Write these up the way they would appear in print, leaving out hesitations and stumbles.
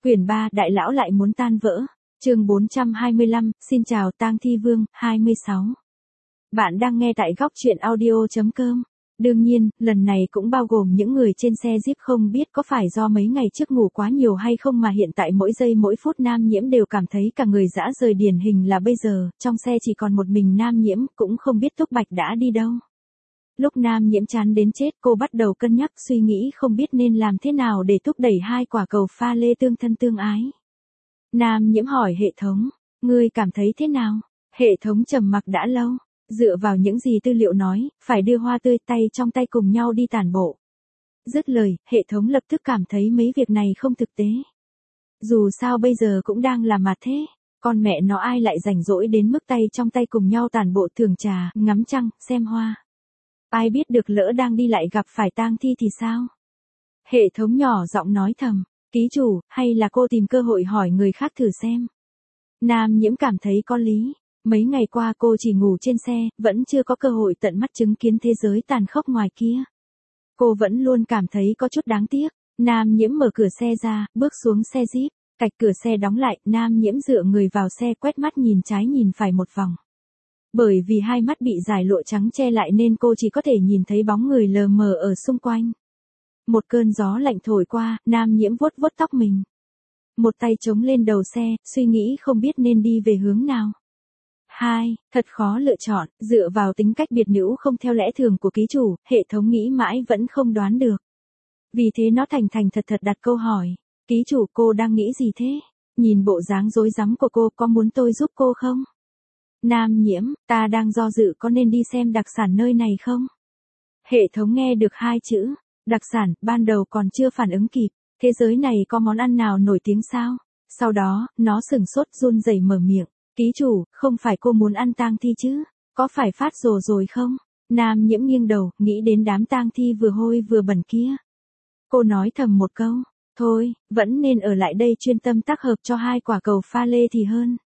Quyển 3, Đại lão lại muốn tan vỡ. Chương 425, xin chào Tang Thi Vương, 26. Bạn đang nghe tại góc truyện audio.com. Đương nhiên, lần này cũng bao gồm những người trên xe Jeep, không biết có phải do mấy ngày trước ngủ quá nhiều hay không mà hiện tại mỗi giây mỗi phút Nam Nhiễm đều cảm thấy cả người rã rời, điển hình là bây giờ, trong xe chỉ còn một mình Nam Nhiễm, cũng không biết Túc Bạch đã đi đâu. Lúc Nam Nhiễm chán đến chết, cô bắt đầu cân nhắc suy nghĩ không biết nên làm thế nào để thúc đẩy hai quả cầu pha lê tương thân tương ái. Nam Nhiễm hỏi hệ thống, ngươi cảm thấy thế nào? Hệ thống trầm mặc đã lâu, dựa vào những gì tư liệu nói, phải đưa hoa tươi tay trong tay cùng nhau đi tản bộ. Dứt lời, hệ thống lập tức cảm thấy mấy việc này không thực tế. Dù sao bây giờ cũng đang là mặt thế, con mẹ nó ai lại rảnh rỗi đến mức tay trong tay cùng nhau tản bộ thưởng trà, ngắm trăng, xem hoa. Ai biết được lỡ đang đi lại gặp phải tang thi thì sao? Hệ thống nhỏ giọng nói thầm, ký chủ, hay là cô tìm cơ hội hỏi người khác thử xem. Nam Nhiễm cảm thấy có lý. Mấy ngày qua cô chỉ ngủ trên xe, vẫn chưa có cơ hội tận mắt chứng kiến thế giới tàn khốc ngoài kia. Cô vẫn luôn cảm thấy có chút đáng tiếc. Nam Nhiễm mở cửa xe ra, bước xuống xe Jeep, cạch cửa xe đóng lại, Nam Nhiễm dựa người vào xe quét mắt nhìn trái nhìn phải một vòng. Bởi vì hai mắt bị dải lụa trắng che lại nên cô chỉ có thể nhìn thấy bóng người lờ mờ ở xung quanh. Một cơn gió lạnh thổi qua, Nam Nhiễm vuốt vuốt tóc mình. Một tay chống lên đầu xe, suy nghĩ không biết nên đi về hướng nào. Thật khó lựa chọn, dựa vào tính cách biệt nữ không theo lẽ thường của ký chủ, hệ thống nghĩ mãi vẫn không đoán được. Vì thế nó thành thật đặt câu hỏi. Ký chủ, cô đang nghĩ gì thế? Nhìn bộ dáng rối rắm của cô, có muốn tôi giúp cô không? Nam Nhiễm, ta đang do dự có nên đi xem đặc sản nơi này không? Hệ thống nghe được hai chữ, đặc sản, ban đầu còn chưa phản ứng kịp, thế giới này có món ăn nào nổi tiếng sao? Sau đó, nó sửng sốt run rẩy mở miệng, ký chủ, không phải cô muốn ăn tang thi chứ? Có phải phát rồ rồi không? Nam Nhiễm nghiêng đầu, nghĩ đến đám tang thi vừa hôi vừa bẩn kia. Cô nói thầm một câu, thôi, vẫn nên ở lại đây chuyên tâm tác hợp cho hai quả cầu pha lê thì hơn.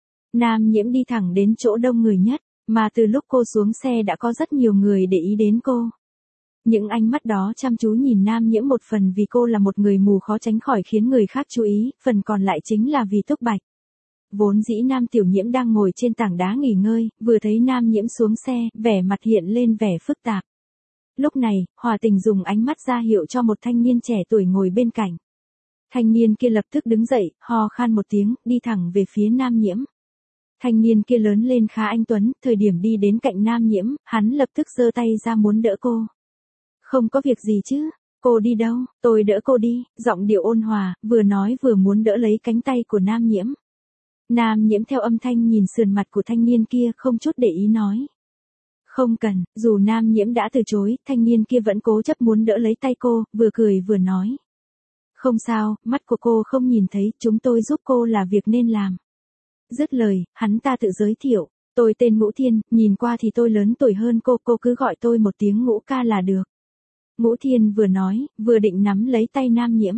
Nam Nhiễm đi thẳng đến chỗ đông người nhất, mà từ lúc cô xuống xe đã có rất nhiều người để ý đến cô. Những ánh mắt đó chăm chú nhìn Nam Nhiễm, một phần vì cô là một người mù khó tránh khỏi khiến người khác chú ý, phần còn lại chính là vì Túc Bạch. Vốn dĩ Nam Tiểu Nhiễm đang ngồi trên tảng đá nghỉ ngơi, vừa thấy Nam Nhiễm xuống xe, vẻ mặt hiện lên vẻ phức tạp. Lúc này, Hòa Tình dùng ánh mắt ra hiệu cho một thanh niên trẻ tuổi ngồi bên cạnh. Thanh niên kia lập tức đứng dậy, ho khan một tiếng, đi thẳng về phía Nam Nhiễm. Thanh niên kia lớn lên khá anh tuấn, thời điểm đi đến cạnh Nam Nhiễm, hắn lập tức giơ tay ra muốn đỡ cô. Không có việc gì chứ, cô đi đâu, tôi đỡ cô đi, giọng điệu ôn hòa, vừa nói vừa muốn đỡ lấy cánh tay của Nam Nhiễm. Nam Nhiễm theo âm thanh nhìn sườn mặt của thanh niên kia, không chút để ý nói. Không cần, dù Nam Nhiễm đã từ chối, thanh niên kia vẫn cố chấp muốn đỡ lấy tay cô, vừa cười vừa nói. Không sao, mắt của cô không nhìn thấy, chúng tôi giúp cô là việc nên làm. Dứt lời, hắn ta tự giới thiệu, tôi tên Ngũ Thiên, nhìn qua thì tôi lớn tuổi hơn cô cứ gọi tôi một tiếng Ngũ ca là được. Ngũ Thiên vừa nói, vừa định nắm lấy tay Nam Nhiễm.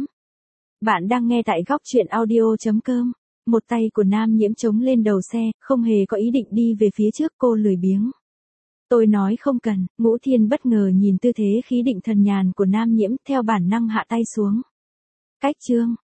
Bạn đang nghe tại góc truyện audio.com. Một tay của Nam Nhiễm chống lên đầu xe, không hề có ý định đi về phía trước, cô lười biếng. Tôi nói không cần, Ngũ Thiên bất ngờ nhìn tư thế khí định thần nhàn của Nam Nhiễm, theo bản năng hạ tay xuống. Cách chương.